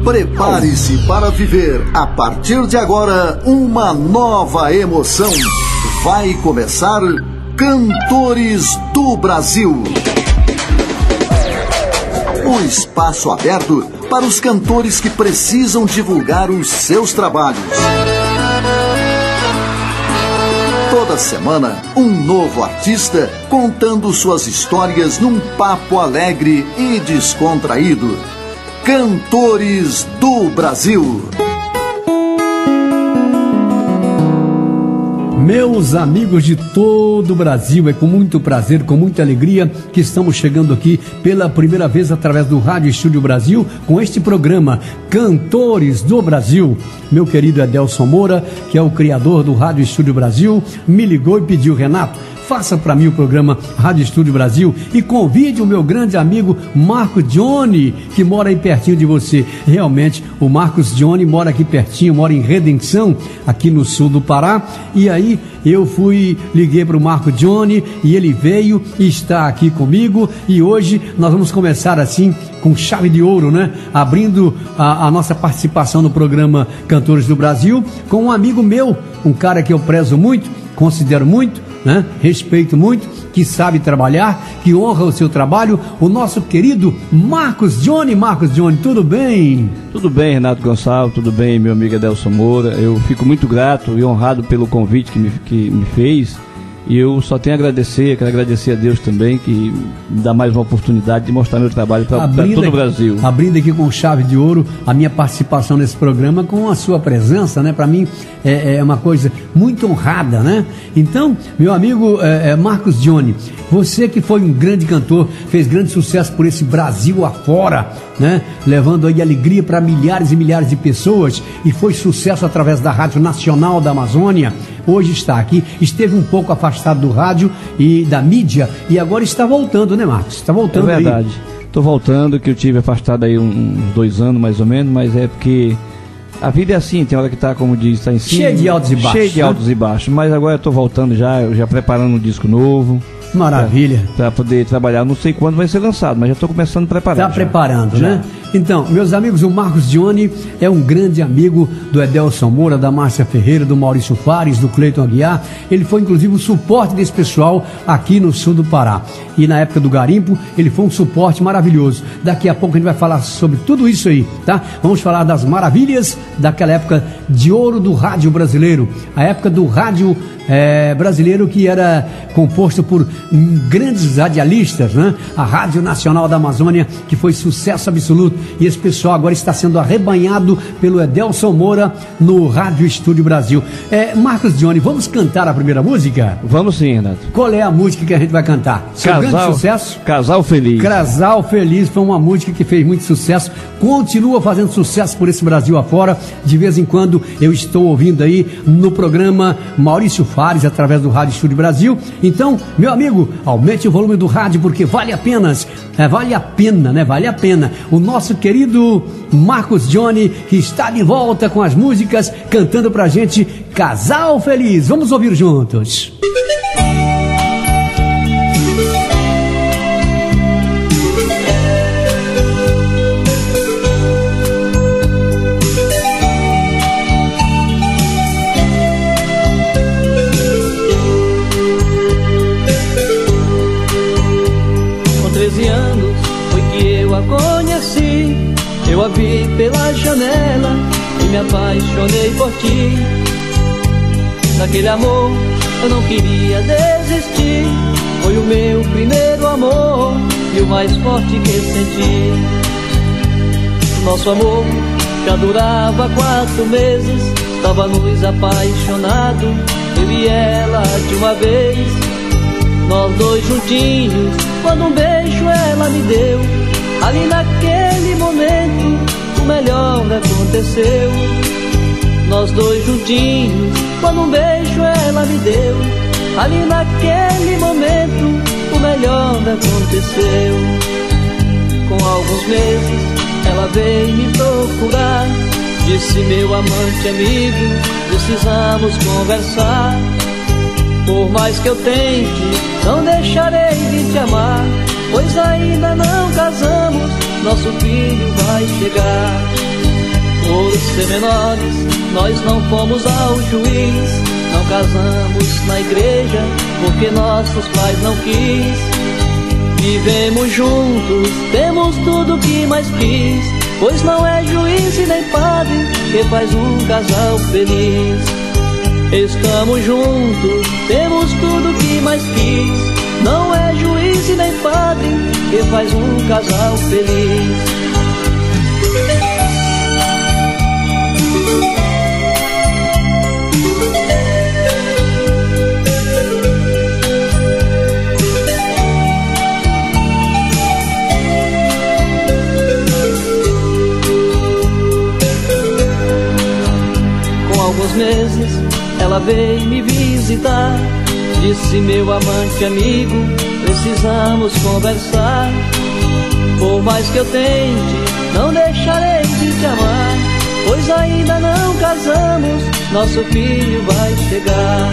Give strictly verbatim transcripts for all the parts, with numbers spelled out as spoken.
Prepare-se para viver, a partir de agora, uma nova emoção. Vai começar Cantores do Brasil. Um espaço aberto para os cantores que precisam divulgar os seus trabalhos. Toda semana, um novo artista contando suas histórias num papo alegre e descontraído. Cantores do Brasil. Meus amigos de todo o Brasil, é com muito prazer, com muita alegria que estamos chegando aqui pela primeira vez através do Rádio Estúdio Brasil com este programa Cantores do Brasil. Meu querido Edelson Moura, que é o criador do Rádio Estúdio Brasil, me ligou e pediu: Renato, faça para mim o programa Rádio Estúdio Brasil e convide o meu grande amigo Marcos Johnny, que mora aí pertinho de você. Realmente, o Marcos Johnny mora aqui pertinho, mora em Redenção, aqui no sul do Pará. E aí eu fui, liguei para o Marcos Johnny e ele veio e está aqui comigo. E hoje nós vamos começar assim, com chave de ouro, né? Abrindo a, a nossa participação no programa Cantores do Brasil com um amigo meu, um cara que eu prezo muito, considero muito, né? Respeito muito, que sabe trabalhar, que honra o seu trabalho, o nosso querido Marcos Johnny. Marcos Johnny, tudo bem? Tudo bem, Renato Gonçalves, tudo bem, meu amigo Edelson Moura. Eu fico muito grato e honrado pelo convite que me, que me fez. E eu só tenho a agradecer, quero agradecer a Deus também, que me dá mais uma oportunidade de mostrar meu trabalho para todo o Brasil. Abrindo aqui com chave de ouro a minha participação nesse programa com a sua presença, né? Para mim é, é uma coisa muito honrada, né? Então, meu amigo é, é Marcos Johnny, você que foi um grande cantor, fez grande sucesso por esse Brasil afora, né? Levando aí alegria para milhares e milhares de pessoas, e foi sucesso através da Rádio Nacional da Amazônia. Hoje está aqui, esteve um pouco afastado do rádio e da mídia, e agora está voltando, né, Marcos? Está voltando. É verdade, estou voltando, que eu tive afastado aí uns dois anos mais ou menos, mas é porque a vida é assim, tem hora que está, como diz, está em cima, cheio de altos e baixos, cheio de né? altos e baixos, mas agora eu estou voltando já, eu já preparando um disco novo. Maravilha. Para poder trabalhar, não sei quando vai ser lançado, mas já estou começando a preparar. Está preparando, já. né? Então, meus amigos, o Marcos Johnny é um grande amigo do Edelson Moura, da Márcia Ferreira, do Maurício Fares, do Cleiton Aguiar. Ele foi, inclusive, o suporte desse pessoal aqui no sul do Pará. E na época do garimpo, ele foi um suporte maravilhoso. Daqui a pouco a gente vai falar sobre tudo isso aí, tá? Vamos falar das maravilhas daquela época de ouro do rádio brasileiro. A época do rádio é, brasileiro, que era composto por grandes radialistas, né? A Rádio Nacional da Amazônia, que foi sucesso absoluto. E esse pessoal agora está sendo arrebanhado pelo Edelson Moura no Rádio Estúdio Brasil. É, Marcos Johnny, vamos cantar a primeira música? Vamos sim, Renato. Qual é a música que a gente vai cantar? Seu Casal, grande sucesso? Casal Feliz. Casal Feliz foi uma música que fez muito sucesso, continua fazendo sucesso por esse Brasil afora. De vez em quando eu estou ouvindo aí no programa Maurício Fares, através do Rádio Estúdio Brasil. Então, meu amigo, aumente o volume do rádio, porque vale a pena, é, vale a pena, né? Vale a pena. O nosso querido Marcos Johnny, que está de volta com as músicas, cantando pra gente Casal Feliz. Vamos ouvir juntos. Conheci, eu a vi pela janela e me apaixonei por ti. Daquele amor eu não queria desistir, foi o meu primeiro amor e o mais forte que senti. Nosso amor já durava quatro meses, estava-nos apaixonado, eu e ela de uma vez. Nós dois juntinhos, quando um beijo ela me deu, ali naquele momento o melhor aconteceu. Nós dois juntinhos, quando um beijo ela me deu, ali naquele momento o melhor aconteceu. Com alguns meses ela veio me procurar, disse: meu amante amigo, precisamos conversar. Por mais que eu tente, não deixarei de te amar, pois ainda não casamos, nosso filho vai chegar. Por ser menores, nós não fomos ao juiz, não casamos na igreja, porque nossos pais não quis. Vivemos juntos, temos tudo que mais quis, pois não é juiz e nem padre que faz um casal feliz. Estamos juntos, temos tudo que mais quis, não é juiz e nem padre que faz um casal feliz. Alguns meses ela veio me visitar, disse: meu amante amigo, precisamos conversar. Por mais que eu tente, não deixarei de te amar, pois ainda não casamos, nosso filho vai chegar.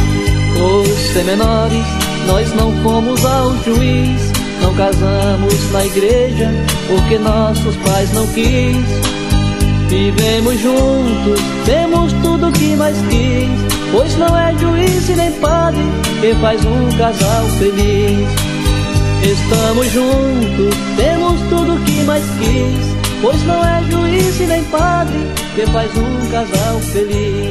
Por ser menores, nós não fomos ao juiz, não casamos na igreja, porque nossos pais não quis. Vivemos juntos, temos tudo que mais quis, pois não é juiz e nem padre que faz um casal feliz. Estamos juntos, temos tudo que mais quis, pois não é juiz e nem padre que faz um casal feliz.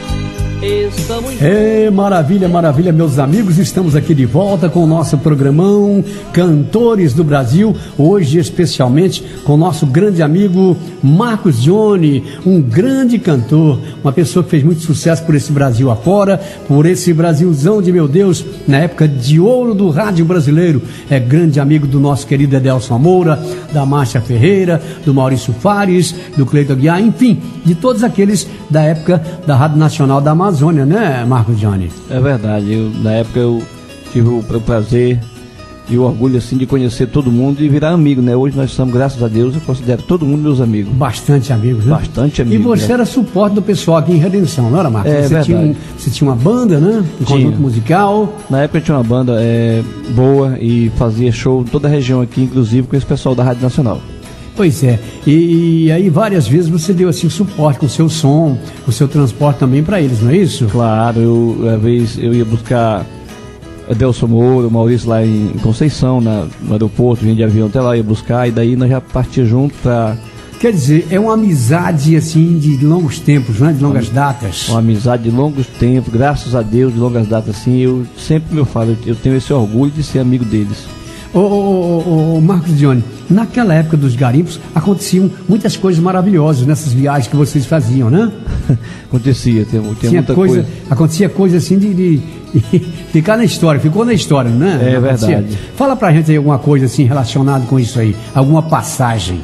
Estamos juntos. É, maravilha, maravilha, meus amigos, estamos aqui de volta com o nosso programão Cantores do Brasil, hoje especialmente com o nosso grande amigo Marcos Johnny, um grande cantor, uma pessoa que fez muito sucesso por esse Brasil afora, por esse Brasilzão de meu Deus, na época de ouro do rádio brasileiro. É grande amigo do nosso querido Edelson Moura, da Márcia Ferreira, do Maurício Fares, do Cleiton Aguiar, enfim, de todos aqueles da época da Rádio Nacional da Amazônia, né, Marcos Johnny? É verdade, eu, na época eu tive o, o prazer e o orgulho assim de conhecer todo mundo e virar amigo, né? Hoje nós estamos, graças a Deus, eu considero todo mundo meus amigos. Bastante amigos, né? Bastante amigos. E você, né, era suporte do pessoal aqui em Redenção, não era, Marcos? É, você, verdade. tinha um, você tinha uma banda, né? Um Tinha. conjunto musical. Na época eu tinha uma banda é, boa e fazia show em toda a região aqui, inclusive com esse pessoal da Rádio Nacional. Pois é, e, e aí várias vezes você deu assim suporte com o seu som, com o seu transporte também para eles, não é isso? Claro, eu, às vezes eu ia buscar Edelson Moura, o Maurício lá em Conceição, na, no aeroporto, vinha de avião até lá, ia buscar, e daí nós já partíamos junto para... Quer dizer, é uma amizade assim de longos tempos, né? De longas uma, datas. Uma amizade de longos tempos, graças a Deus, de longas datas, assim, eu sempre me falo, eu, eu tenho esse orgulho de ser amigo deles. Ô, ô, ô, ô, Marcos Johnny, naquela época dos garimpos aconteciam muitas coisas maravilhosas nessas viagens que vocês faziam, né? Acontecia, tem, tem Tinha muita coisa, coisa. Acontecia coisa assim de, de, de ficar na história, ficou na história, né? É Acontecia. verdade. Fala pra gente aí alguma coisa assim relacionada com isso aí, alguma passagem.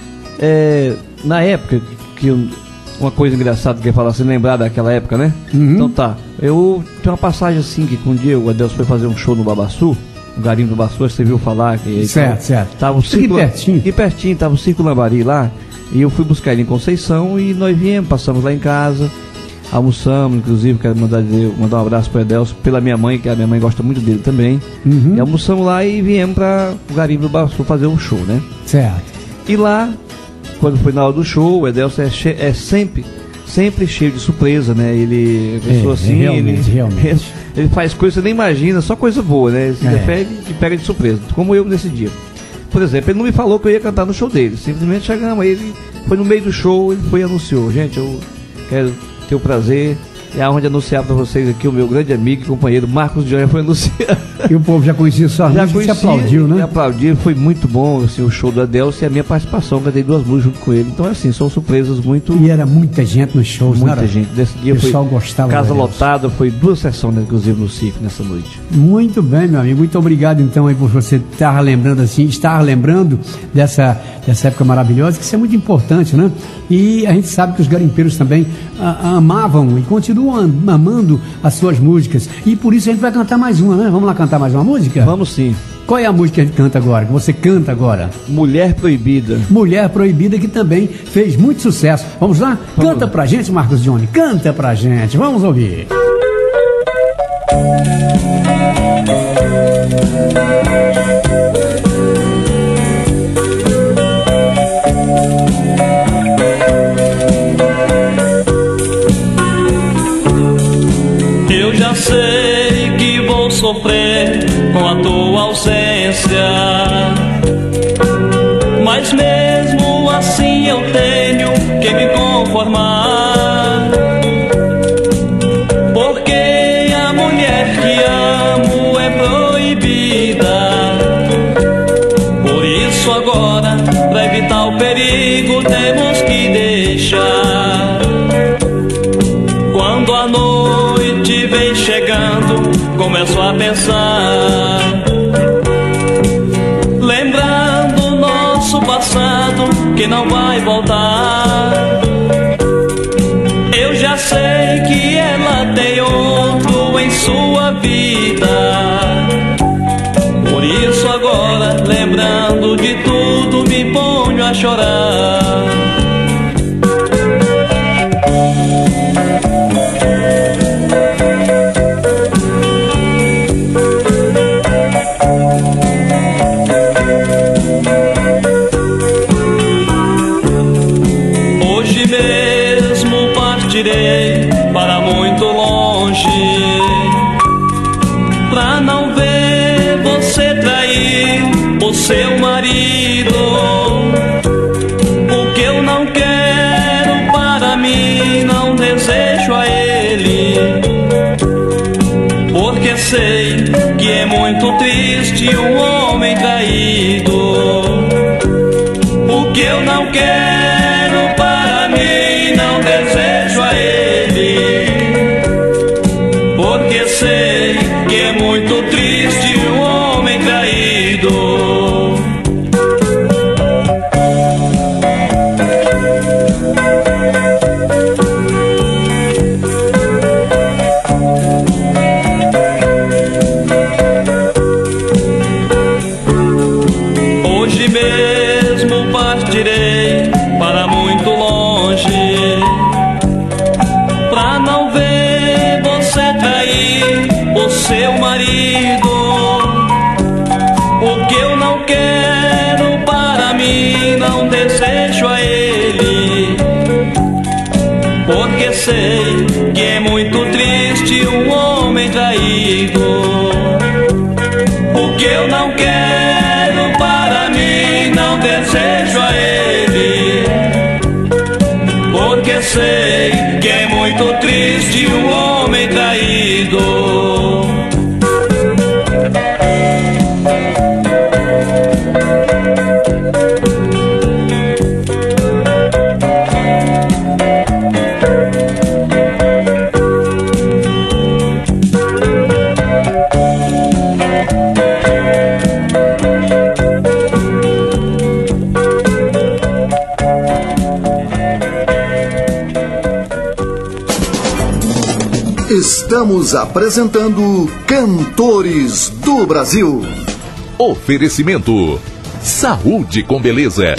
É, na época, que eu, uma coisa engraçada que eu ia falar, assim, lembrar daquela época, né? Uhum. Então tá, eu tinha uma passagem assim, que um dia o Adelson foi fazer um show no Babaçu, no garimpo do Babaçu, você viu falar que... Certo, tava, certo. Tava o Aqui pertinho. Aqui pertinho, tava o Circo Lambari lá, e eu fui buscar ele em Conceição, e nós viemos, passamos lá em casa, almoçamos, inclusive, quero mandar, mandar um abraço para o Edelson, pela minha mãe, que a minha mãe gosta muito dele também, Uhum. e almoçamos lá e viemos para o garimpo do Babaçu fazer um show, né? Certo. E lá, quando foi na hora do show, o Edelson é, che- é sempre, sempre cheio de surpresa, né? Ele é pessoa É, assim, realmente, ele, realmente. Ele, ele faz coisas que você nem imagina, só coisa boa, né? Se É. pega e pega de surpresa, como eu nesse dia. Por exemplo, ele não me falou que eu ia cantar no show dele, simplesmente chegamos, aí ele foi no meio do show, ele foi e anunciou: gente, eu quero ter o prazer, é onde anunciar para vocês aqui o meu grande amigo e companheiro Marcos Johnny foi anunciar. E o povo já conhecia sua Já música e se conhecia, aplaudiu, e né? aplaudiu, foi muito bom assim, o show do Adelson e a minha participação, cantei duas músicas junto com ele. Então, assim, são surpresas muito. E era muita gente nos shows, Muita não era? gente. Desse dia O pessoal foi gostava casa do Adelson. lotada, foi duas sessões, né, inclusive, no circo nessa noite. Muito bem, meu amigo. Muito obrigado, então, aí por você estar lembrando assim, estar lembrando dessa, dessa época maravilhosa, que isso é muito importante, né? E a gente sabe que os garimpeiros também a, amavam e continuam am- amando as suas músicas. E por isso a gente vai cantar mais uma, né? Vamos lá cantar mais uma música? Vamos sim. Qual é a música que a gente canta agora? Que você canta agora? Mulher Proibida. Mulher Proibida, que também fez muito sucesso. Vamos lá? Vamos Canta lá. pra gente, Marcos Johnny. Canta pra gente. Vamos ouvir. sofrer com a tua ausência. Mas mesmo assim eu tenho que me conformar, porque a mulher que amo é proibida. Por isso agora, pra evitar o perigo, temos que deixar. Quando a noite vem chegando, começo a pensar, lembrando nosso passado que não vai voltar. Eu já sei que ela tem outro em sua vida. Por isso agora, lembrando de tudo, me ponho a chorar. Hoje mesmo partirei para muito longe, pra não ver você trair o seu marido. O que eu não quero para mim, não desejo a ele, porque sei que é muito triste um homem traído. O que eu não quero para mim, não desejo a ele, porque sei que é muito triste um homem traído. Hoje mesmo partirei para muito longe, pra não ver você trair o seu marido. O que eu não quero para mim, não desejo a ele, porque sei que é muito triste um homem traído. O que eu não quero para mim, não desejo a ele, porque sei que é muito triste um homem traído. Estamos apresentando Cantores do Brasil. Oferecimento: Saúde com Beleza.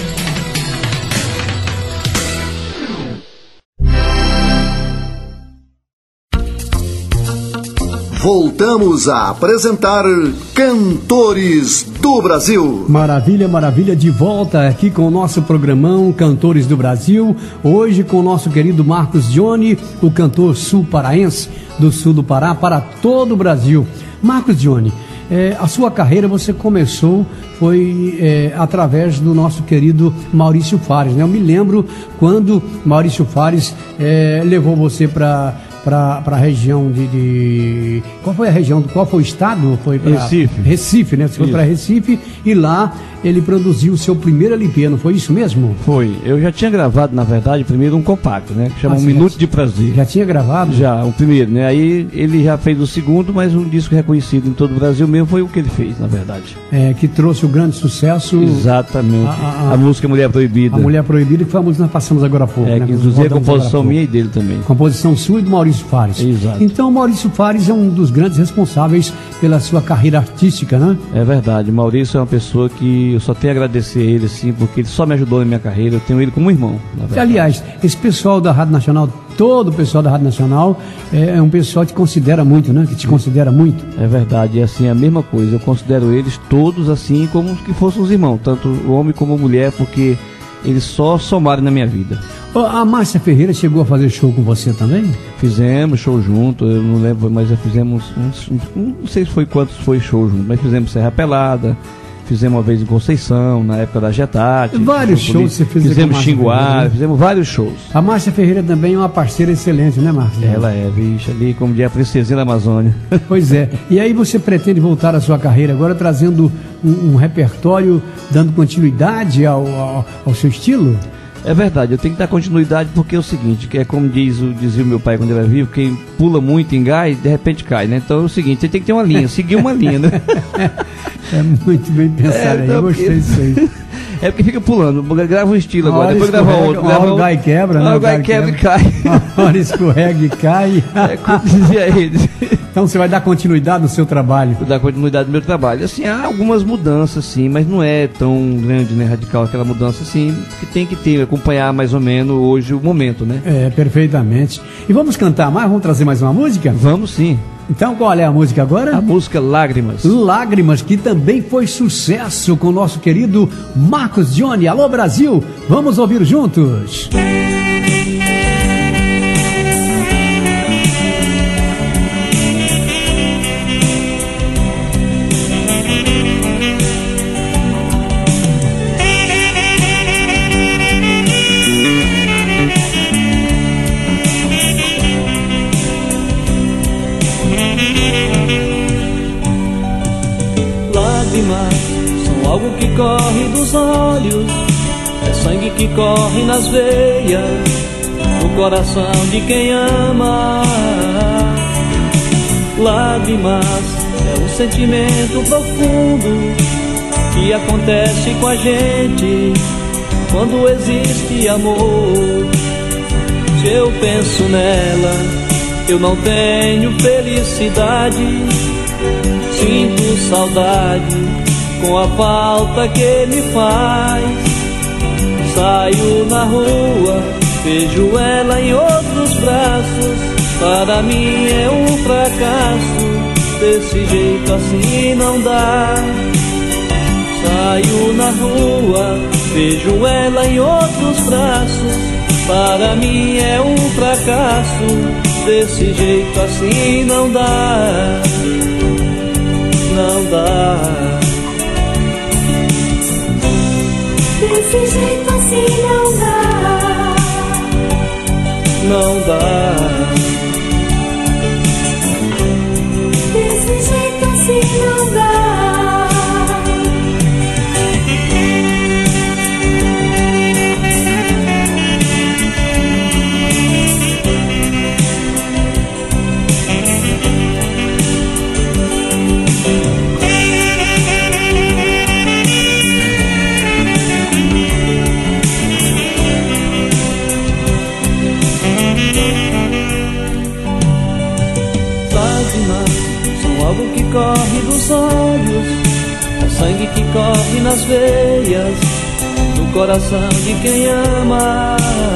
Voltamos a apresentar Cantores do Brasil. Maravilha, maravilha, de volta aqui com o nosso programão Cantores do Brasil. Hoje com o nosso querido Marcos Johnny, o cantor sul-paraense do sul do Pará, para todo o Brasil. Marcos Johnny, é, a sua carreira você começou, foi é, através do nosso querido Maurício Fares, né? Eu me lembro quando Maurício Fares é, levou você para para a região de, de... Qual foi a região? Qual foi o estado? Foi pra... Recife. Recife, né? Você foi para Recife e lá ele produziu o seu primeiro L P, não foi isso mesmo? Foi. Eu já tinha gravado, na verdade, primeiro um compacto, né? Que chama Ah, Um você Minuto já- de Prazer. Já tinha gravado? Já, o primeiro, né? Aí ele já fez o segundo, mas um disco reconhecido em todo o Brasil mesmo foi o que ele fez, na verdade. É, que trouxe o grande sucesso. Exatamente. A- A, a- a- música Mulher Proibida. A Mulher Proibida, que foi a música que nós passamos agora há pouco. É, né? que Nós inclusive é rodamos composição agora há minha pouco. e dele também. Composição sua e do Maurício Fares. Exato. Então, Maurício Fares é um dos grandes responsáveis pela sua carreira artística, né? É verdade, o Maurício é uma pessoa que eu só tenho a agradecer a ele, assim, porque ele só me ajudou na minha carreira, eu tenho ele como irmão, na E, verdade. aliás, esse pessoal da Rádio Nacional, todo o pessoal da Rádio Nacional, é, é um pessoal que te considera muito, né? Que te considera muito. É verdade, e assim, a mesma coisa, eu considero eles todos assim como que fossem os irmãos, tanto o homem como a mulher, porque eles só somaram na minha vida. A Márcia Ferreira chegou a fazer show com você também? Fizemos show junto, eu não lembro, mas já fizemos uns, uns, não sei se foi quantos foi show junto, mas fizemos Serra Pelada, fizemos uma vez em Conceição, na época da Getati. Vários shows você fez. Fizemos Xinguara, fizemos vários shows. A Márcia Ferreira também é uma parceira excelente, né, Márcia? Ela é, bicha, ali como diz a princesinha da Amazônia. Pois é. E aí você pretende voltar à sua carreira agora trazendo um, um repertório, dando continuidade ao, ao, ao seu estilo? É verdade, eu tenho que dar continuidade porque é o seguinte, que é como diz o, dizia o meu pai quando ele era vivo, quem pula muito engai, de repente cai, né? Então é o seguinte, você tem que ter uma linha, seguir uma linha, né? É muito bem pensado é, aí, eu gostei disso aí. É porque fica pulando, grava um estilo agora, depois grava outro. Uma hora o gai quebra, né? O gai quebra e cai. Uma hora escorrega e cai. É como dizia ele. Então você vai dar continuidade no seu trabalho? Vou dar continuidade no meu trabalho. Assim, há algumas mudanças, sim, mas não é tão grande, né, radical aquela mudança, assim, que tem que ter, acompanhar mais ou menos hoje o momento, né? É, perfeitamente. E vamos cantar mais? Vamos trazer mais uma música? Vamos sim. Então qual é a música agora? A música Lágrimas. Lágrimas, que também foi sucesso com o nosso querido Marcos Johnny. Alô Brasil, vamos ouvir juntos. São algo que corre dos olhos, é sangue que corre nas veias, no coração de quem ama. Lágrimas é um sentimento profundo que acontece com a gente quando existe amor. Se eu penso nela, eu não tenho felicidade. Sinto saudade com a falta que me faz. Saio na rua, vejo ela em outros braços. Para mim é um fracasso, desse jeito assim não dá. Saio na rua, vejo ela em outros braços. Para mim é um fracasso, desse jeito assim não dá. Não dá. Desse jeito assim não dá. Não dá. Desse jeito assim não dá. Algo que corre dos olhos, é sangue que corre nas veias, no coração de quem ama.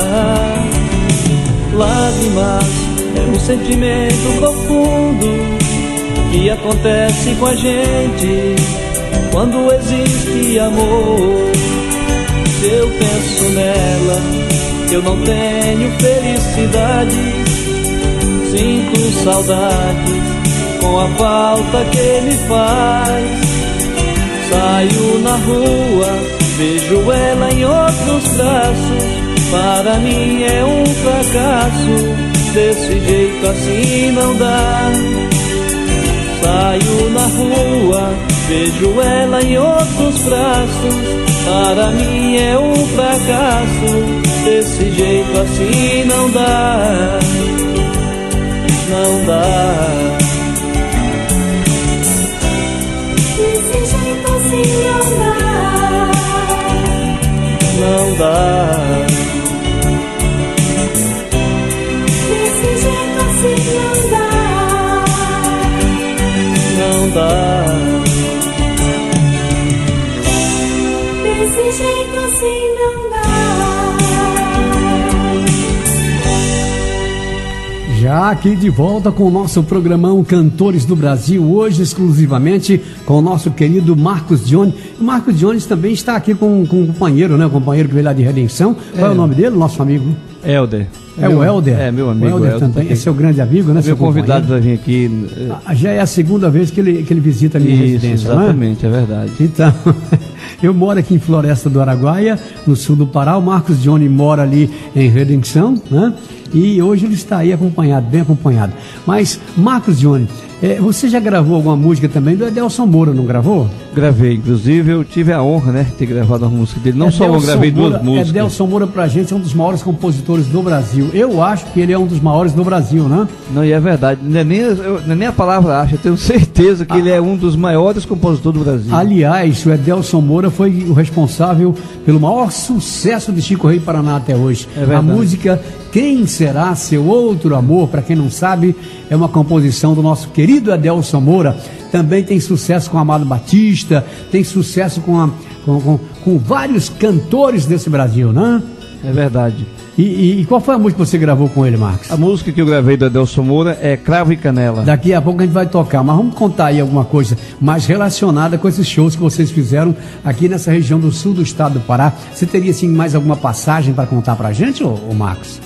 Lágrimas é um sentimento profundo que acontece com a gente quando existe amor. Se eu penso nela, eu não tenho felicidade. Sinto saudade com a falta que me faz. Saio na rua, vejo ela em outros braços. Para mim é um fracasso, desse jeito assim não dá. Saio na rua, vejo ela em outros braços. Para mim é um fracasso, desse jeito assim não dá. Não dá. Não dá. Desse jeito assim não dá. Não dá. Desse jeito assim não dá. Já aqui de volta com o nosso programão Cantores do Brasil, hoje exclusivamente com o nosso querido Marcos Jones. O Marcos Jones também está aqui com, com um companheiro, né? O companheiro que veio lá de Redenção. Qual é, é o nome dele, nosso amigo? Helder. É meu, o Helder? É, meu amigo. O Helder, Helder também é seu grande amigo, né? Meu convidado para vir aqui. Já é a segunda vez que ele, que ele visita a minha Isso, residência, exatamente, não é? é verdade. Então, eu moro aqui em Floresta do Araguaia, no sul do Pará. O Marcos Jones mora ali em Redenção, né? E hoje ele está aí acompanhado, bem acompanhado. Mas, Marcos Jones, é, você já gravou alguma música também do Edelson Moura, não gravou? Gravei, inclusive eu tive a honra, né, de ter gravado uma música dele. Não Edelson só eu gravei Moura, duas músicas. Edelson Moura pra gente é um dos maiores compositores do Brasil. Eu acho que ele é um dos maiores do Brasil, né? Não, e é verdade. Não é nem, eu, não é nem a palavra acho, eu tenho certeza que ah. ele é um dos maiores compositores do Brasil. Aliás, o Edelson Moura foi o responsável pelo maior sucesso de Chico Rei Paraná até hoje. É verdade. A música Quem Será Seu Outro Amor, para quem não sabe, é uma composição do nosso querido Edelson Moura. Também tem sucesso com Amado Batista, tem sucesso com, a, com, com, com vários cantores desse Brasil, né? É verdade. E, e, e qual foi a música que você gravou com ele, Marcos? A música que eu gravei do Edelson Moura é Cravo e Canela. Daqui a pouco a gente vai tocar, mas vamos contar aí alguma coisa mais relacionada com esses shows que vocês fizeram aqui nessa região do sul do estado do Pará. Você teria, assim, mais alguma passagem para contar pra gente, ô, ô Marcos?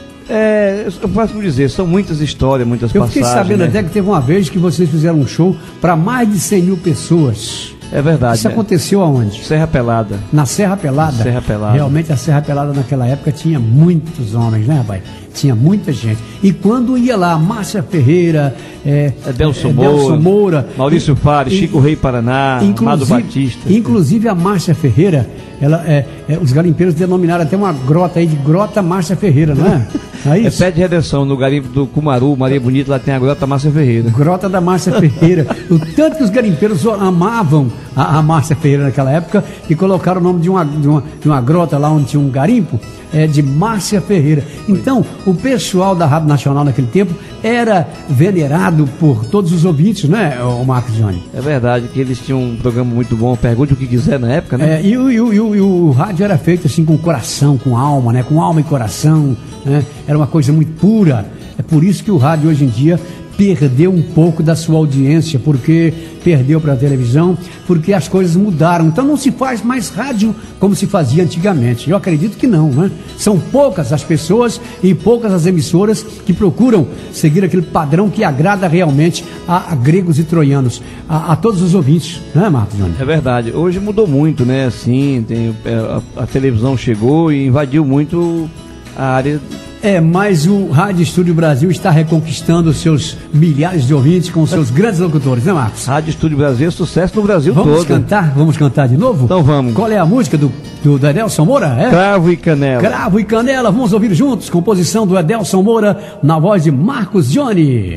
É, eu posso dizer, são muitas histórias, muitas eu passagens. Eu fiquei sabendo, né? até que teve uma vez que vocês fizeram um show para mais de cem mil pessoas. É verdade. Isso né? aconteceu aonde? Serra Pelada. Na Serra Pelada? Serra Pelada. Realmente a Serra Pelada naquela época tinha muitos homens, né, rapaz? Tinha muita gente. E quando ia lá, Márcia Ferreira, é, Edelson é, Moura, Moura, Maurício Fares, Chico Rei Paraná, Amado Batista. Inclusive a Márcia Ferreira, ela, é, é, os garimpeiros denominaram até uma grota aí de Grota Márcia Ferreira, não é? É, isso? É pé de redenção, no garimpo do Cumaru, Maria Bonita, lá tem a Grota Márcia Ferreira. Grota da Márcia Ferreira. O tanto que os garimpeiros amavam a, a Márcia Ferreira naquela época e colocaram o nome de uma, de uma, de uma grota lá onde tinha um garimpo, é, de Márcia Ferreira. Então, o pessoal da Rádio Nacional naquele tempo era venerado por todos os ouvintes, né, o Marcos Jones? É verdade, que eles tinham um programa muito bom, Pergunte o que quiser na época, né? É, e, o, e, o, e, o, e o rádio era feito assim com coração, com alma, né, com alma e coração, né? Era uma coisa muito pura. É por isso que o rádio hoje em dia perdeu um pouco da sua audiência, porque perdeu para a televisão, porque as coisas mudaram. Então não se faz mais rádio como se fazia antigamente. Eu acredito que não, né? São poucas as pessoas e poucas as emissoras que procuram seguir aquele padrão que agrada realmente a, a gregos e troianos, a, a todos os ouvintes, né, Marcos Jones? É verdade. Hoje mudou muito, né? Assim, tem, a, a televisão chegou e invadiu muito a área. É, mas o Rádio Estúdio Brasil está reconquistando seus milhares de ouvintes com seus grandes locutores, né, Marcos? Rádio Estúdio Brasil é sucesso no Brasil vamos todo. Vamos cantar? Vamos cantar de novo? Então vamos. Qual é a música do, do, do Edelson Moura? É? Cravo e Canela. Cravo e Canela, vamos ouvir juntos. Composição do Edelson Moura, na voz de Marcos Jones.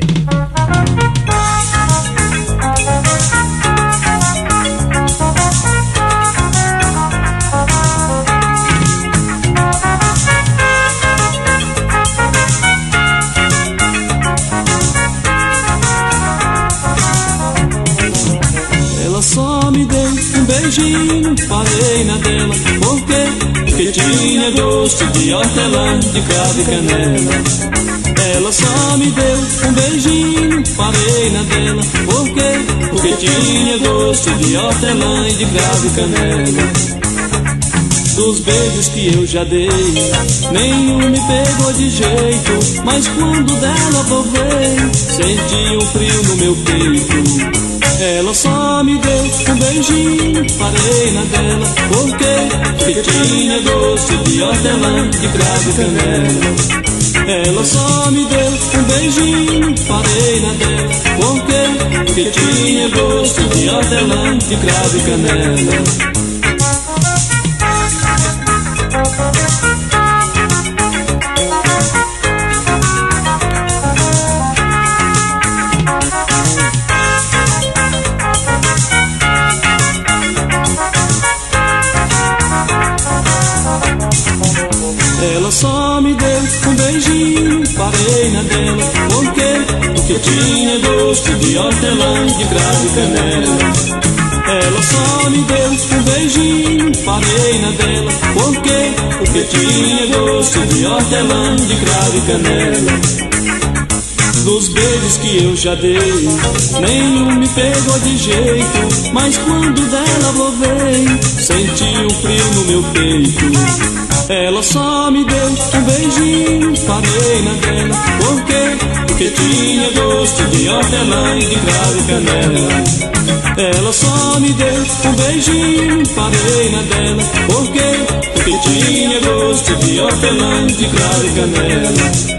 Beijinho, parei na dela, por quê? Porque tinha gosto de hortelã, de cravo e canela. Ela só me deu um beijinho, parei na dela, por quê? Porque tinha gosto de hortelã, de cravo e canela. Dos beijos que eu já dei, nenhum me pegou de jeito, mas quando dela provei, senti um frio no meu peito. Ela só me deu um beijinho, parei na dela, por quê? Porque tinha gosto de hortelã, de cravo e canela. Ela só me deu um beijinho, parei na dela, por quê? Porque tinha gosto de hortelã, de cravo e canela. Ela só me deu um beijinho, parei na dela, por quê? Porque tinha gosto de hortelã, de cravo e canela. Ela só me deu um beijinho, parei na dela, por quê? Porque tinha gosto de hortelã, de cravo e canela. dos beijos que eu já dei, nenhum me pegou de jeito, mas quando dela provei, senti um frio no meu peito. Ela só me deu um beijinho, parei na dela. Por quê? Porque tinha gosto de hortelã e de cravo e canela. Ela só me deu um beijinho, parei na dela. Por quê? Porque tinha gosto de hortelã e de cravo e canela.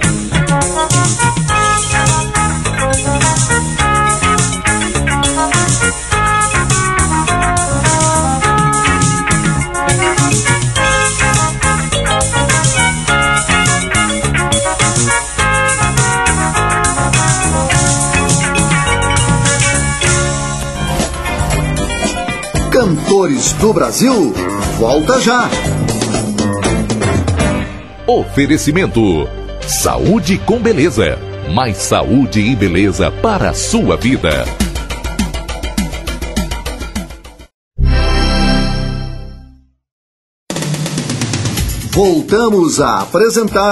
Cantores do Brasil, volta já! Oferecimento: saúde com beleza. Mais saúde e beleza para a sua vida. Voltamos a apresentar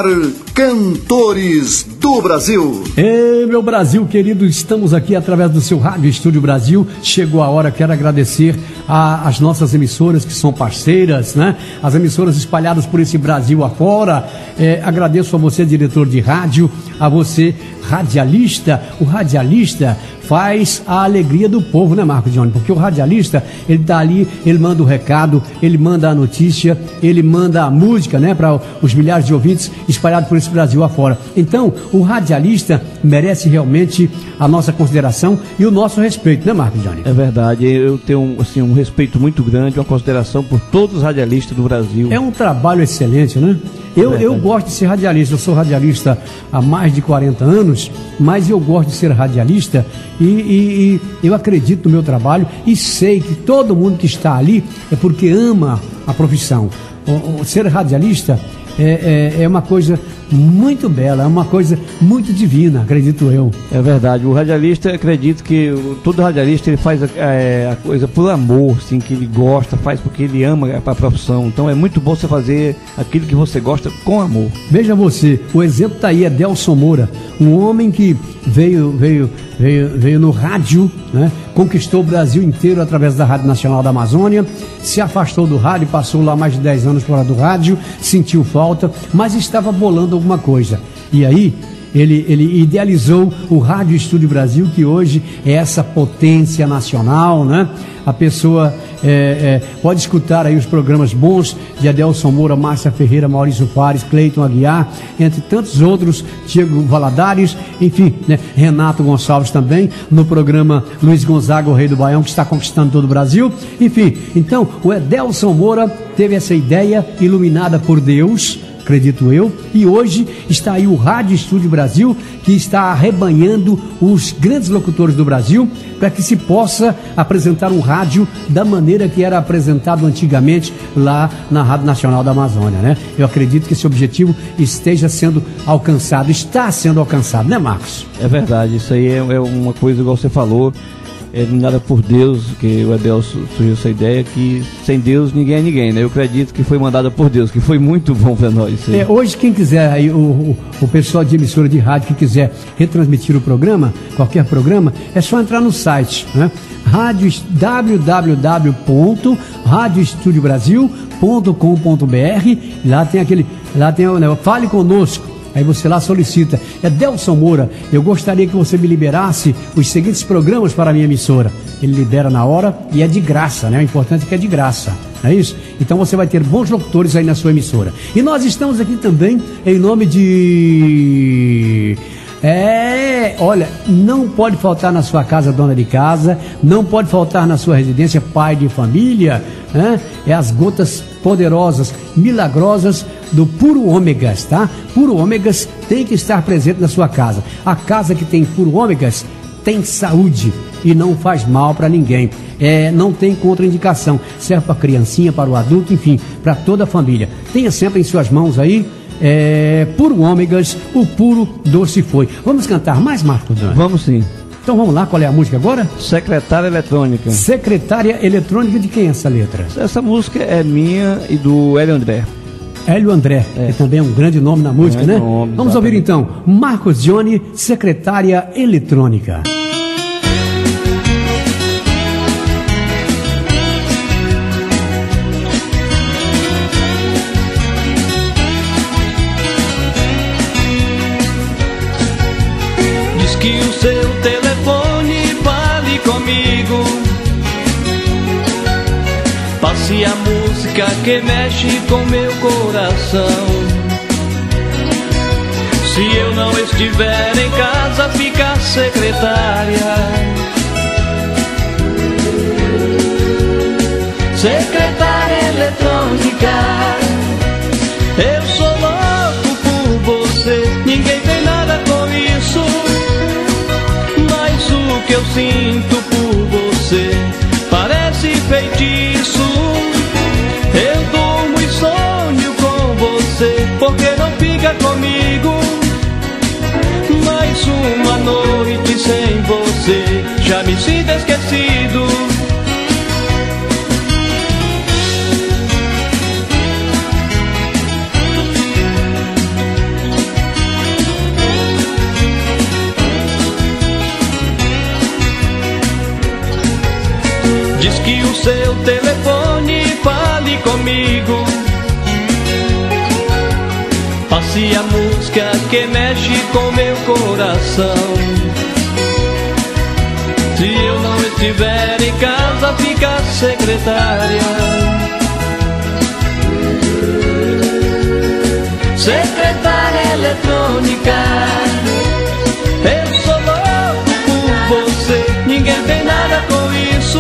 Cantores do Brasil. Ei, meu Brasil querido, estamos aqui através do seu Rádio Estúdio Brasil. Chegou a hora, quero agradecer a, as nossas emissoras que são parceiras, né? As emissoras espalhadas por esse Brasil afora. É, agradeço a você, diretor de rádio, a você, radialista. O radialista faz a alegria do povo, né, Marcos Johnny? Porque o radialista, ele tá ali, ele manda o recado, ele manda a notícia, ele manda a música, né, para os milhares de ouvintes espalhados por esse Brasil afora. Então, o radialista merece realmente a nossa consideração e o nosso respeito, né, Marcos Johnny? É verdade, eu tenho assim, um respeito muito grande, uma consideração por todos os radialistas do Brasil. É um trabalho excelente, né? Eu, É eu gosto de ser radialista, eu sou radialista há mais de quarenta anos, mas eu gosto de ser radialista e, e, e eu acredito no meu trabalho e sei que todo mundo que está ali é porque ama a profissão. O, o, ser radialista é, é, é uma coisa muito bela, é uma coisa muito divina, acredito eu. É verdade, o radialista, acredito que o, todo radialista ele faz a, é, a coisa por amor, assim, que ele gosta, faz porque ele ama a, a profissão. Então é muito bom você fazer aquilo que você gosta com amor. Veja você, o exemplo está aí, é Delson Moura, um homem que veio, veio, veio, veio no rádio, né? Conquistou o Brasil inteiro através da Rádio Nacional da Amazônia, se afastou do rádio, passou lá mais de dez anos fora do rádio, sentiu falta, mas estava bolando alguma coisa. E aí, ele, ele idealizou o Rádio Estúdio Brasil, que hoje é essa potência nacional, né? A pessoa é, é, pode escutar aí os programas bons de Adelson Moura, Márcia Ferreira, Maurício Fares, Cleiton Aguiar, entre tantos outros, Diego Valadares, enfim, né? Renato Gonçalves também, no programa Luiz Gonzaga, o Rei do Baião, que está conquistando todo o Brasil. Enfim, então, o Adelson Moura teve essa ideia iluminada por Deus, acredito eu, e hoje está aí o Rádio Estúdio Brasil, que está arrebanhando os grandes locutores do Brasil para que se possa apresentar um rádio da maneira que era apresentado antigamente lá na Rádio Nacional da Amazônia, né? Eu acredito que esse objetivo esteja sendo alcançado, está sendo alcançado, né, Marcos? É verdade, isso aí é, é uma coisa igual você falou, é iluminada por Deus, que o Adelson surgiu essa ideia, que sem Deus ninguém é ninguém, né? Eu acredito que foi mandada por Deus, que foi muito bom para nós. Isso aí. É, hoje, quem quiser, aí, o, o, o pessoal de emissora de rádio que quiser retransmitir o programa, qualquer programa, é só entrar no site, né? Rádio, w w w ponto rádio estúdio brasil ponto com ponto b r. Lá tem aquele, lá tem o, né, fale conosco. Aí você lá solicita, é Delson Moura, eu gostaria que você me liberasse os seguintes programas para a minha emissora. Ele libera na hora e é de graça, né? O importante é que é de graça, não é isso? Então você vai ter bons locutores aí na sua emissora. E nós estamos aqui também em nome de... É, olha, não pode faltar na sua casa dona de casa, não pode faltar na sua residência pai de família, né? É as gotas poderosas, milagrosas do Puro Ômegas, tá? Puro Ômegas tem que estar presente na sua casa. A casa que tem Puro Ômegas tem saúde e não faz mal para ninguém. É, não tem contraindicação. Serve para a criancinha, para o adulto, enfim, para toda a família. Tenha sempre em suas mãos aí é, Puro Ômegas, o puro doce foi. Vamos cantar mais, Marcos? Vamos sim. Então vamos lá, qual é a música agora? Secretária Eletrônica. Secretária Eletrônica, de quem é essa letra? Essa música é minha e do Hélio André. Hélio André, É. que também é um grande nome na música, Grande né? nome, Vamos ouvir exatamente. então Marcos Johnny, Secretária Eletrônica. Diz que o seu telefone fale comigo, passe a música que mexe com meu coração. Se eu não estiver em casa, fica a secretária. Secretária eletrônica, eu sou louco por você. Ninguém tem nada com isso, mas o que eu sinto por você parece feitiço. Eu durmo e sonho com você, porque não fica comigo. Mais uma noite sem você, já me sinto esquecido. Diz que o seu telefone fale comigo, passe a música que mexe com meu coração. Se eu não estiver em casa, fica a secretária. Secretária eletrônica, eu sou louco por você. Ninguém tem nada com isso,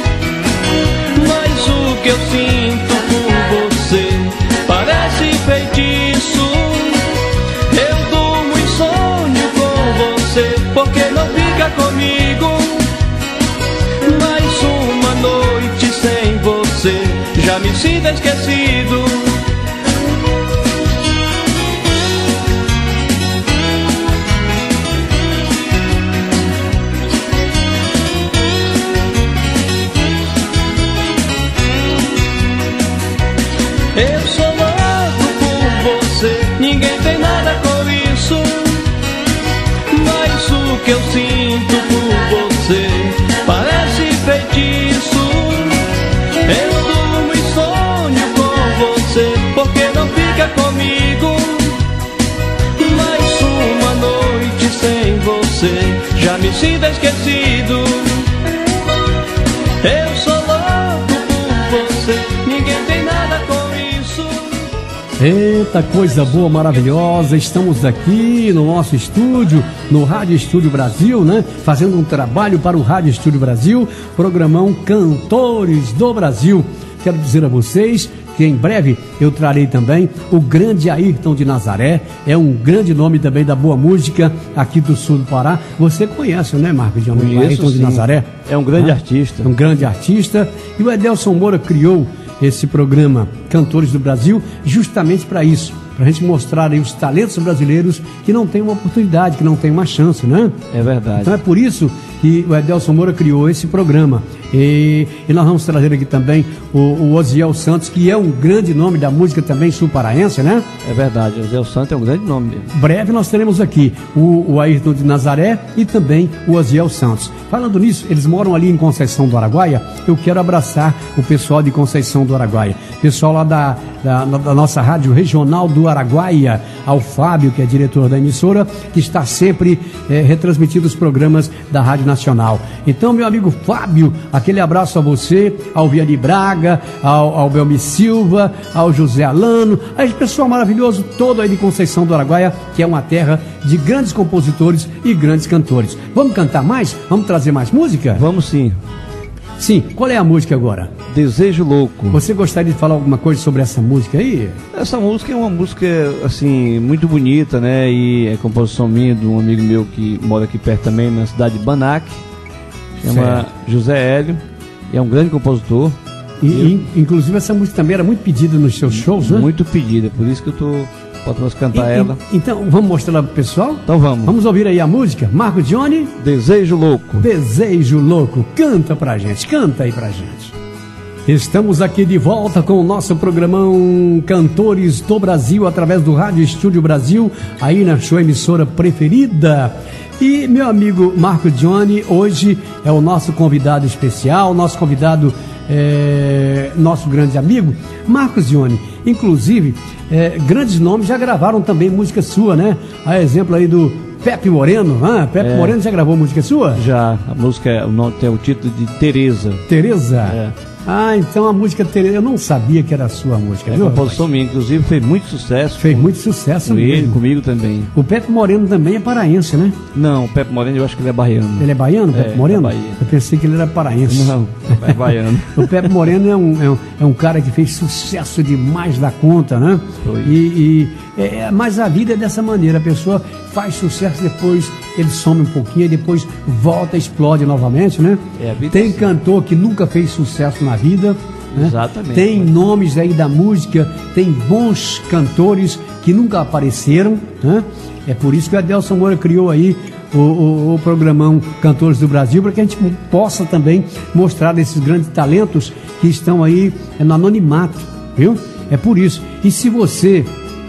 mas o que eu sinto por você parece feitiço. Eu durmo e sonho com você, porque não fica comigo. Mais uma noite sem você, já me sinto esquecido. Eu sou louco por você, ninguém tem nada com isso, mas o que eu sinto por você parece feitiço. Eu durmo e sonho com você, porque não fica comigo. Mais uma noite sem você, já me sinto esquecido. Eu sou louco por você, ninguém tem nada com isso. Eita, coisa boa, maravilhosa. Estamos aqui no nosso estúdio, no Rádio Estúdio Brasil, né? Fazendo um trabalho para o Rádio Estúdio Brasil, programão Cantores do Brasil. Quero dizer a vocês que em breve eu trarei também o grande Ayrton de Nazaré. É um grande nome também da boa música aqui do sul do Pará. Você conhece, né, Marcos Johnny? Conheço, Ayrton de sim. Nazaré? É um grande Ah, artista. Um grande artista. E o Edelson Moura criou esse programa Cantores do Brasil justamente para isso, para a gente mostrar aí os talentos brasileiros que não têm uma oportunidade, que não têm uma chance, né? É verdade. Então é por isso que o Edelson Moura criou esse programa. E, e nós vamos trazer aqui também o, o Osiel Santos, que é um grande nome da música também sul-paraense, né? É verdade, José Santos é um grande nome mesmo. Breve nós teremos aqui o, o Ayrton de Nazaré e também o Osiel Santos. Falando nisso, eles moram ali em Conceição do Araguaia. Eu quero abraçar o pessoal de Conceição do Araguaia, pessoal lá da, da, da nossa rádio regional do Araguaia, ao Fábio, que é diretor da emissora, que está sempre eh, retransmitindo os programas da Rádio Nacional. Então, meu amigo Fábio, aquele abraço a você, ao Vianney Braga, ao, ao Belmi Silva, ao José Alano, a esse pessoal maravilhoso todo aí de Conceição do Araguaia, que é uma terra de grandes compositores e grandes cantores. Vamos cantar mais? Vamos trazer mais música? Vamos sim. Sim, qual é a música agora? Desejo Louco. Você gostaria de falar alguma coisa sobre essa música aí? Essa música é uma música, assim, muito bonita, né? E é composição minha, de um amigo meu que mora aqui perto também, na cidade de Banac. Chama Certo. José Hélio. E é um grande compositor. E, e, inclusive essa música também era muito pedida nos seus shows, né? Muito pedida, por isso que eu tô podendo cantar E- e- ela. Então, vamos mostrar ela pro pessoal? Então vamos. Vamos ouvir aí a música? Marco Johnny, Desejo Louco. Desejo Louco. Canta pra gente, canta aí pra gente. Estamos aqui de volta com o nosso programão Cantores do Brasil, através do Rádio Estúdio Brasil, aí na sua emissora preferida. E meu amigo Marco Johnny, hoje é o nosso convidado especial, nosso convidado, é, nosso grande amigo, Marcos Johnny. Inclusive, é, grandes nomes já gravaram também música sua, né? A exemplo aí do Pepe Moreno, ah, Pepe é. Moreno já gravou música sua? Já, a música o nome, tem o título de Tereza. Tereza? É. Ah, então a música Tereza, eu não sabia que era a sua música, é viu? É composição minha, inclusive fez muito sucesso. Fez com, muito sucesso com mesmo. ele, comigo também. O Pepe Moreno também é paraense, né? Não, o Pepe Moreno eu acho que ele é baiano. Ele é baiano, o Pepe é, Moreno? É Bahia. Eu pensei que ele era paraense. Não, é baiano. O Pepe Moreno é um, é, um, é um cara que fez sucesso demais da conta, né? Foi. E, e, é, mas a vida é dessa maneira, a pessoa faz sucesso, depois ele some um pouquinho, e depois volta, explode novamente, né? É, a vida Tem é assim. Cantor que nunca fez sucesso na vida, né? Exatamente. Tem nomes aí da música, tem bons cantores que nunca apareceram, né? É por isso que o Adelson Moura criou aí o, o, o programão Cantores do Brasil, para que a gente possa também mostrar esses grandes talentos que estão aí no anonimato, viu? É por isso. E se você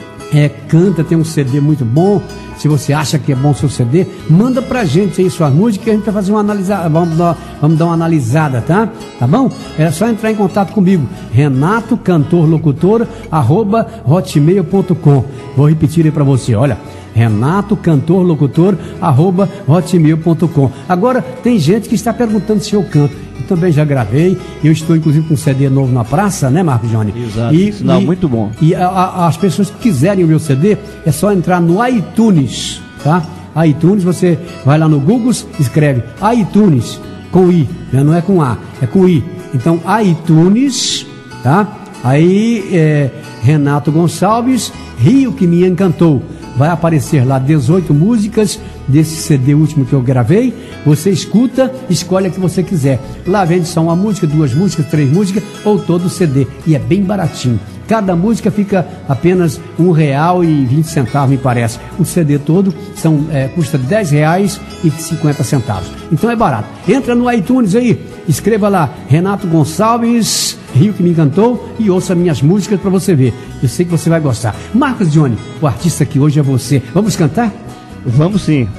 é, canta, tem um C D muito bom, se você acha que é bom seu C D, manda pra gente aí suas músicas, que a gente vai fazer uma analisada, vamos dar, vamos dar uma analisada, tá? Tá bom? É só entrar em contato comigo, Renato Cantor Locutor, arroba hotmail ponto com. Vou repetir aí pra você, olha, Renato Cantor Locutor, arroba hotmail ponto com. Agora, tem gente que está perguntando se eu canto. Eu também já gravei, eu estou inclusive com um C D novo na praça, né, Marcos Johnny? Exato, e, sinal e, muito bom. E a, a, as pessoas que quiserem o meu C D, é só entrar no iTunes, tá? iTunes, você vai lá no Google, escreve iTunes, com I, né? Não é com A, é com I. Então, iTunes, tá? Aí, é, Renato Gonçalves, Rio que me encantou. Vai aparecer lá dezoito músicas desse C D último que eu gravei. Você escuta, escolhe a que você quiser. Lá vende só uma música, duas músicas, três músicas ou todo o C D. E é bem baratinho. Cada música fica apenas um real e vinte centavos, me parece. O C D todo são, é, custa dez reais e cinquenta centavos. Então é barato. Entra no iTunes aí, escreva lá Renato Gonçalves, Rio que me encantou, e ouça minhas músicas para você ver. Eu sei que você vai gostar. Marcos Johnny, o artista que hoje é você. Vamos cantar? Vamos sim.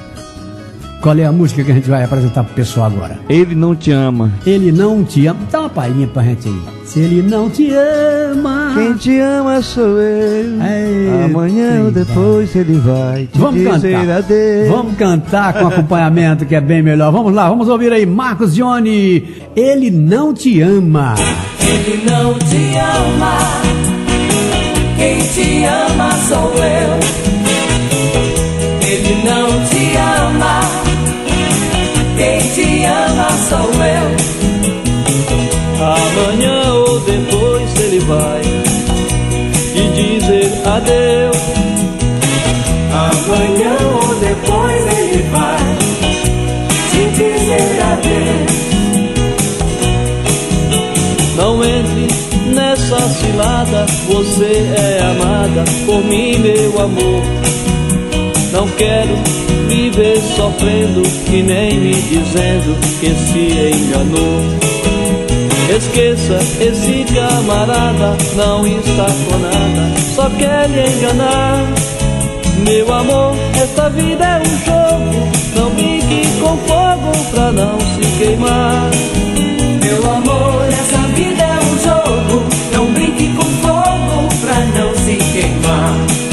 Qual é a música que a gente vai apresentar pro pessoal agora? Ele Não Te Ama. Ele não te ama. Dá uma palhinha pra gente aí. Se ele não te ama, quem te ama sou eu. Ei, amanhã ou depois ele vai te vamos dizer cantar. adeus. Vamos cantar com acompanhamento, que é bem melhor. Vamos lá, vamos ouvir aí Marcos Johnny. Ele não te ama. Ele não te ama. Quem te ama sou eu. Ele não te ama. Quem te ama sou eu. Amanhã ou depois ele vai te dizer adeus. Amanhã ou depois ele vai te dizer adeus. Não entre nessa cilada, você é amada por mim, meu amor. Não quero me ver sofrendo e nem me dizendo que se enganou. Esqueça esse camarada, não está com nada, só quer lhe enganar. Meu amor, esta vida é um jogo, não brinque com fogo pra não se queimar. Meu amor, essa vida é um jogo, não brinque com fogo pra não se queimar.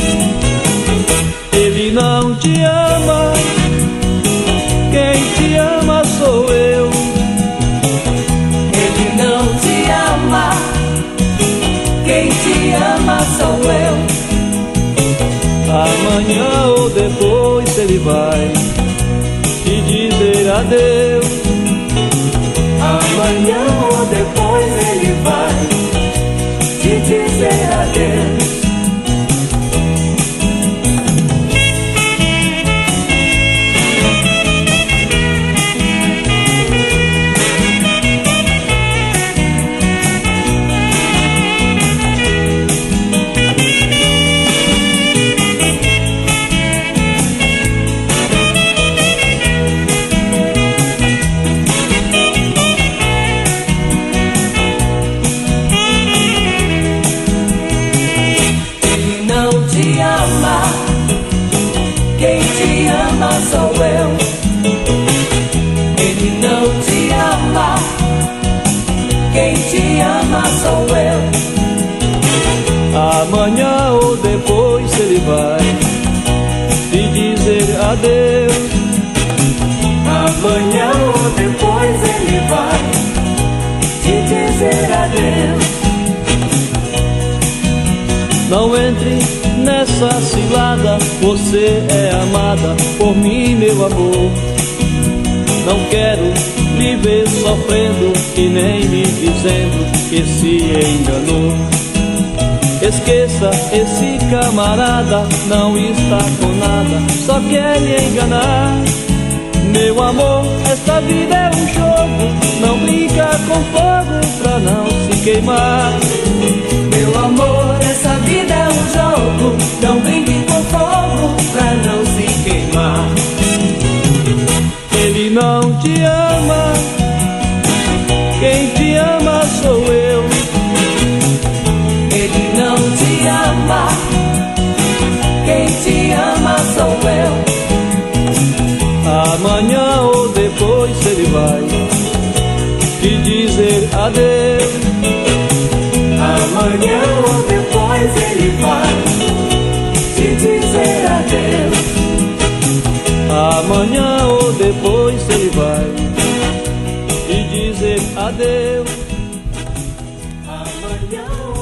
Ele não te ama, quem te ama sou eu. Ele não te ama, quem te ama sou eu. Amanhã ou depois ele vai te dizer adeus. Amanhã ou depois ele vai te dizer adeus. adeus. Amanhã ou depois ele vai te dizer adeus. Não entre nessa cilada, você é amada por mim, meu amor. Não quero lhe ver sofrendo e nem me dizendo que se enganou. Esqueça esse camarada, não está com nada, só quer lhe enganar. Meu amor, esta vida é um jogo, não brinca com fogo pra não se queimar. Meu amor, essa vida é um jogo, não brinque com fogo pra não se queimar. Ele não te ama, quem te ama sou eu. Ele não te ama, quem te ama sou eu. Amanhã ou depois ele vai te dizer adeus. Amanhã ou depois ele vai te dizer adeus. Amanhã ou depois ele vai te dizer adeus. Amanhã ou...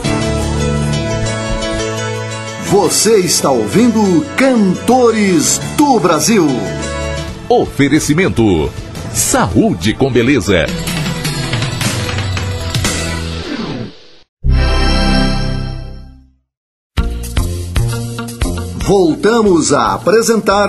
Você está ouvindo Cantores do Brasil. Oferecimento Saúde com Beleza. Voltamos a apresentar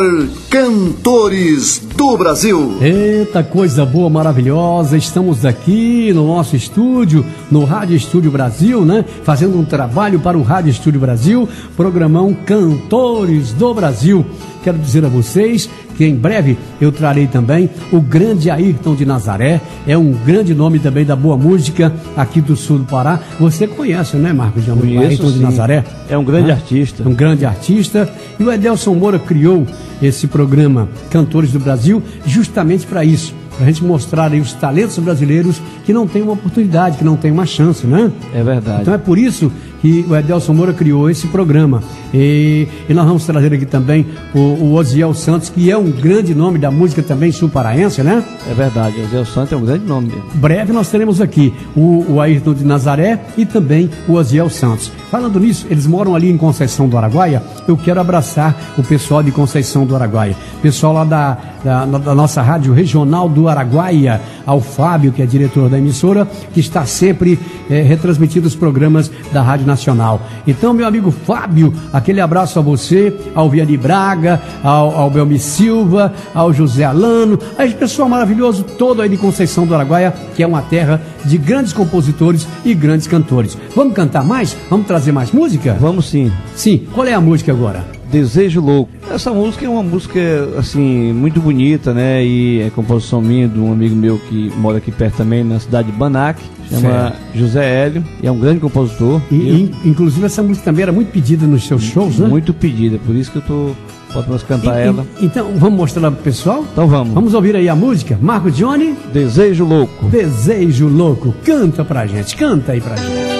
Cantores do Brasil. Eita, coisa boa, maravilhosa. Estamos aqui no nosso estúdio, no Rádio Estúdio Brasil, né? Fazendo um trabalho para o Rádio Estúdio Brasil, programão Cantores do Brasil. Quero dizer a vocês que em breve eu trarei também o grande Ayrton de Nazaré. É um grande nome também da boa música aqui do sul do Pará. Você conhece, né, Marcos? Conheço, Ayrton de sim. Nazaré? É um grande Ah, artista. Um grande artista. E o Edelson Moura criou esse programa Cantores do Brasil justamente para isso, para a gente mostrar aí os talentos brasileiros que não têm uma oportunidade, que não têm uma chance, né? É verdade. Então é por isso que o Edelson Moura criou esse programa. E, e nós vamos trazer aqui também o, o Osiel Santos, que é um grande nome da música também sul-paraense, né? É verdade, Osiel Santos é um grande nome dele. Breve nós teremos aqui o, o Ayrton de Nazaré e também o Osiel Santos. Falando nisso, eles moram ali em Conceição do Araguaia. Eu quero abraçar o pessoal de Conceição do Araguaia. Pessoal lá da, da, da nossa rádio regional do Araguaia, ao Fábio, que é diretor da emissora, que está sempre é, retransmitindo os programas da Rádio Nacional. Então, meu amigo Fábio, aquele abraço a você, ao Vianney Braga, ao, ao Belmi Silva, ao José Alano, a esse pessoal maravilhoso todo aí de Conceição do Araguaia, que é uma terra de grandes compositores e grandes cantores. Vamos cantar mais? Vamos trazer mais música? Vamos sim. Sim. Qual é a música agora? Desejo Louco. Essa música é uma música, assim, muito bonita, né? E é composição minha, de um amigo meu que mora aqui perto também, na cidade de Banac. Chama Certo. José Hélio, e é um grande compositor. E, Eu- in- inclusive essa música também era muito pedida nos seus shows, né? Muito pedida, por isso que eu tô botando pra cantar E- ela. e- Então, vamos mostrar ela pro pessoal? Então vamos. Vamos ouvir aí a música? Marco Johnny, Desejo Louco. Desejo Louco. Canta pra gente, canta aí pra gente.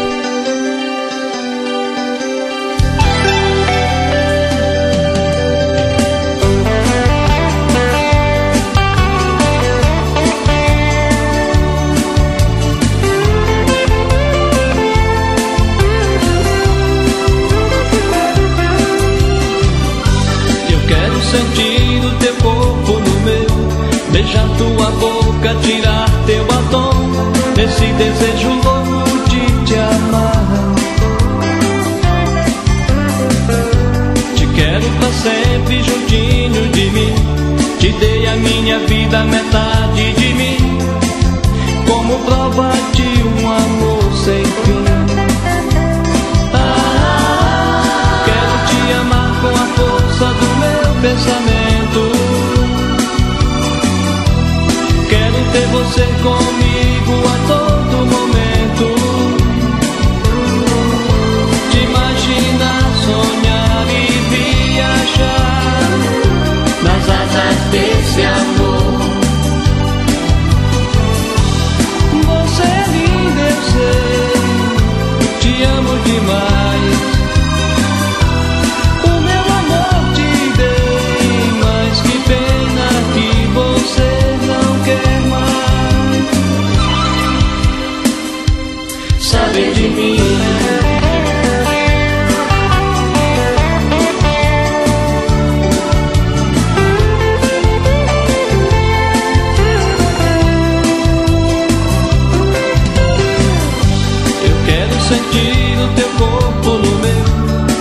Eu quero sentir o teu corpo no meu, beijar tua boca, tirar teu batom, nesse desejo louco de te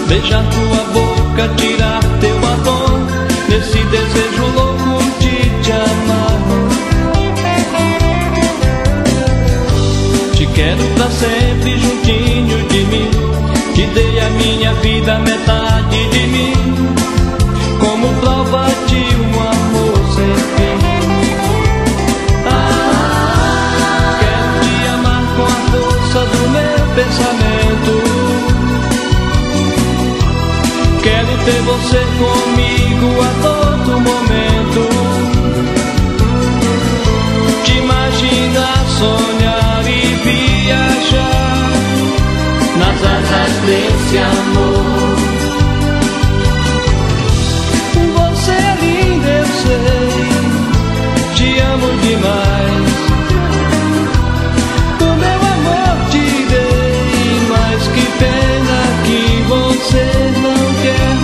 beijar tua boca, tirar teu batom, nesse desejo louco de te amar. Te quero pra sempre juntinho de mim, te dei a minha vida, metade de mim, como prova de um amor sem fim. Ah, quero te amar com a força do meu pensamento, quero ter você comigo a todo momento, te imaginar, sonhar e viajar nas asas desse amor. Você é linda, eu sei, te amo demais, o meu amor te dei, mas que pena que você não quer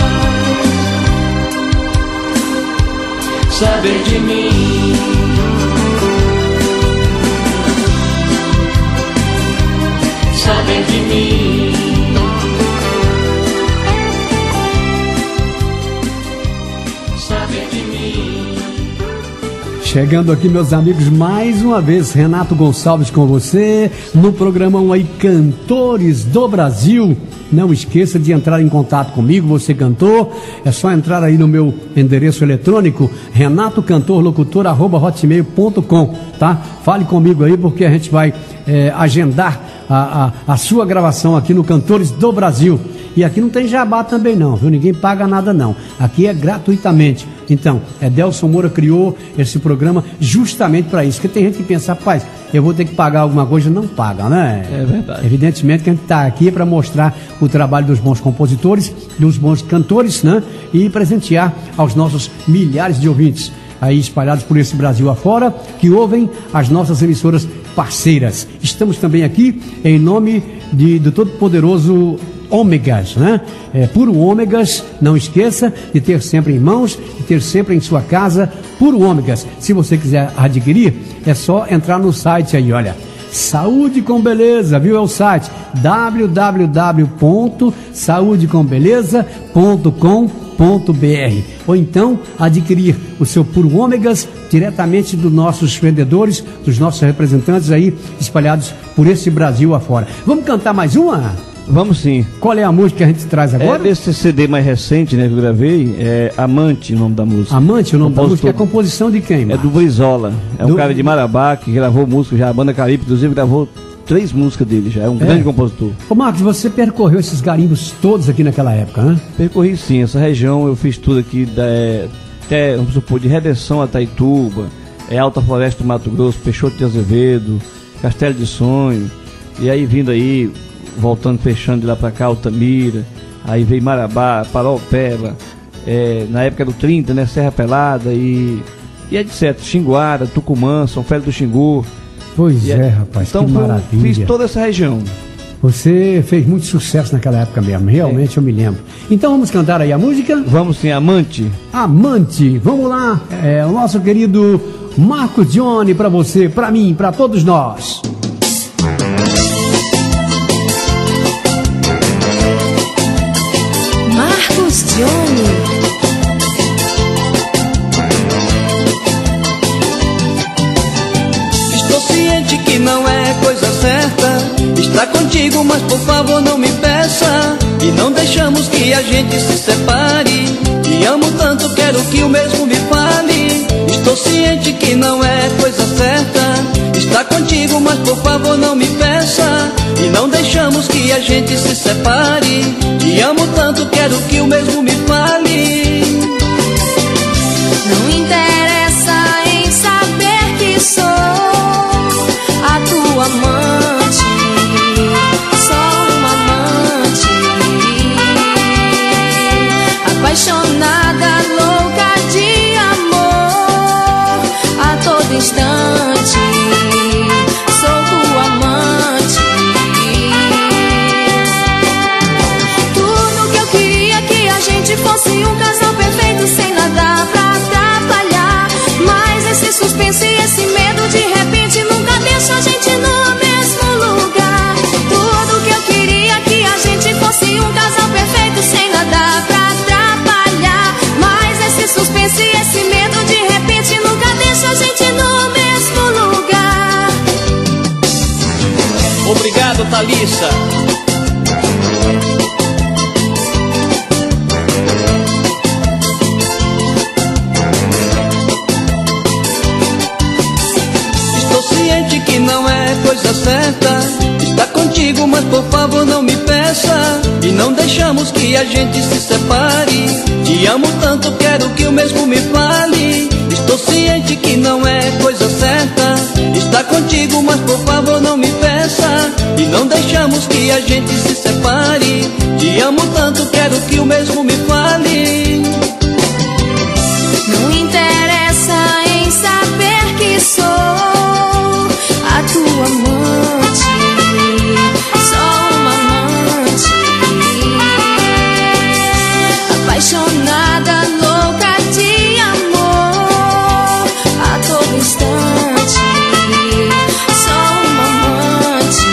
mais saber de mim. Saber de mim. Saber de mim. Chegando aqui, meus amigos, mais uma vez, Renato Gonçalves com você, no programão aí Cantores do Brasil. Não esqueça de entrar em contato comigo, você cantor, é só entrar aí no meu endereço eletrônico, renato cantor locutor arroba hotmail ponto com, tá? Fale comigo aí, porque a gente vai é, agendar a, a, a sua gravação aqui no Cantores do Brasil. E aqui não tem jabá também não, viu? Ninguém paga nada não, aqui é gratuitamente. Então, Edelson Moura criou esse programa justamente para isso, porque tem gente que pensa, rapaz, eu vou ter que pagar alguma coisa, não paga, né? É verdade. Evidentemente que a gente está aqui para mostrar o trabalho dos bons compositores, dos bons cantores, né? E presentear aos nossos milhares de ouvintes aí espalhados por esse Brasil afora, que ouvem as nossas emissoras parceiras. Estamos também aqui em nome de, do Todo-Poderoso Ômegas, né? É, Puro Ômegas, não esqueça de ter sempre em mãos, de ter sempre em sua casa Puro Ômegas. Se você quiser adquirir, é só entrar no site aí, olha, Saúde com Beleza, viu? É o site w w w ponto saúde com beleza ponto com ponto b r, ou então adquirir o seu Puro Ômegas diretamente dos nossos vendedores, dos nossos representantes aí espalhados por esse Brasil afora. Vamos cantar mais uma? Vamos sim. Qual é a música que a gente traz agora? É desse C D mais recente, né, que eu gravei, é Amante, o nome da música. Amante, o nome Compositor. da música é a composição de quem, É do Brizola, é Do- um cara de Marabá que gravou música já, a banda Caribe, inclusive gravou três músicas dele já, é um É. grande compositor. Ô Marcos, você percorreu esses garimbos todos aqui naquela época, né? Percorri sim, essa região eu fiz tudo aqui, da, é, até, vamos supor, de Redenção a Taituba, é Alta Floresta do Mato Grosso, Peixoto de Azevedo, Castelo de Sonho, e aí vindo aí, voltando, fechando de lá pra cá, Altamira, aí veio Marabá, Paraupeba, é, na época do trinta, né, Serra Pelada e, e etcétera, Xinguara, Tucumã, São Félix do Xingu. Pois E é, aí- rapaz, então que foi- maravilha. fiz toda essa região. Você fez muito sucesso naquela época mesmo, realmente eu me lembro. Então vamos cantar aí a música? Vamos sim, Amante. Amante, vamos lá, é, o nosso querido Marcos Johnny pra você, pra mim, pra todos nós. Marcos Johnny. Estou ciente que não é coisa certa estar contigo, mas por favor não me peça. E não deixamos que a gente se separe. Te amo tanto, quero que o mesmo me fale. Estou ciente que não é coisa certa estar contigo, mas por favor não me peça. E não deixamos que a gente se separe. Te amo tanto, quero que o mesmo me fale. Não interessa em saber que sou a tua amante, só uma amante, apaixonada, louca de amor, a todo instante, sou tua amante. Tudo que eu queria que a gente Larissa. Estou ciente que não é coisa certa estar contigo, mas por favor não me peça. E não deixamos que a gente se separe. Te amo tanto, quero que o mesmo me fale. Estou ciente que não é coisa certa estar contigo, mas por favor não me peça. E não deixamos que a gente se separe. Te amo tanto, quero que o mesmo me fale. Não interessa em saber que sou a tua amante, só uma amante, apaixonada, louca de amor, a todo instante, só uma amante.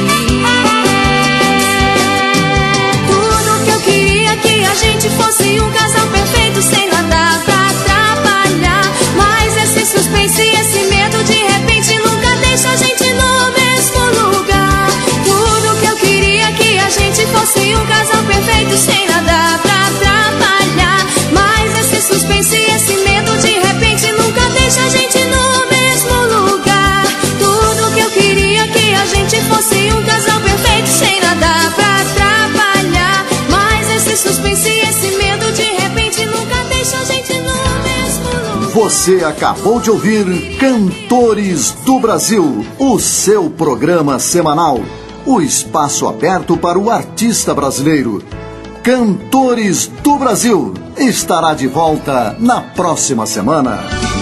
Tudo que eu queria é que a gente fosse um casal perfeito, sem nada pra atrapalhar. Mas esse suspense e esse medo de repente nunca deixa a gente no mesmo lugar. Tudo que eu queria é que a gente fosse um casal perfeito, sem nada pra atrapalhar. Mas esse suspense e esse medo de repente nunca deixa a gente no mesmo lugar. Tudo que eu queria é que a gente fosse um casal perfeito, sem nada pra atrapalhar. Mas esse suspense e esse medo de repente nunca deixa a gente no mesmo lugar. Você acabou de ouvir Cantores do Brasil, o seu programa semanal. O espaço aberto para o artista brasileiro. Cantores do Brasil estará de volta na próxima semana.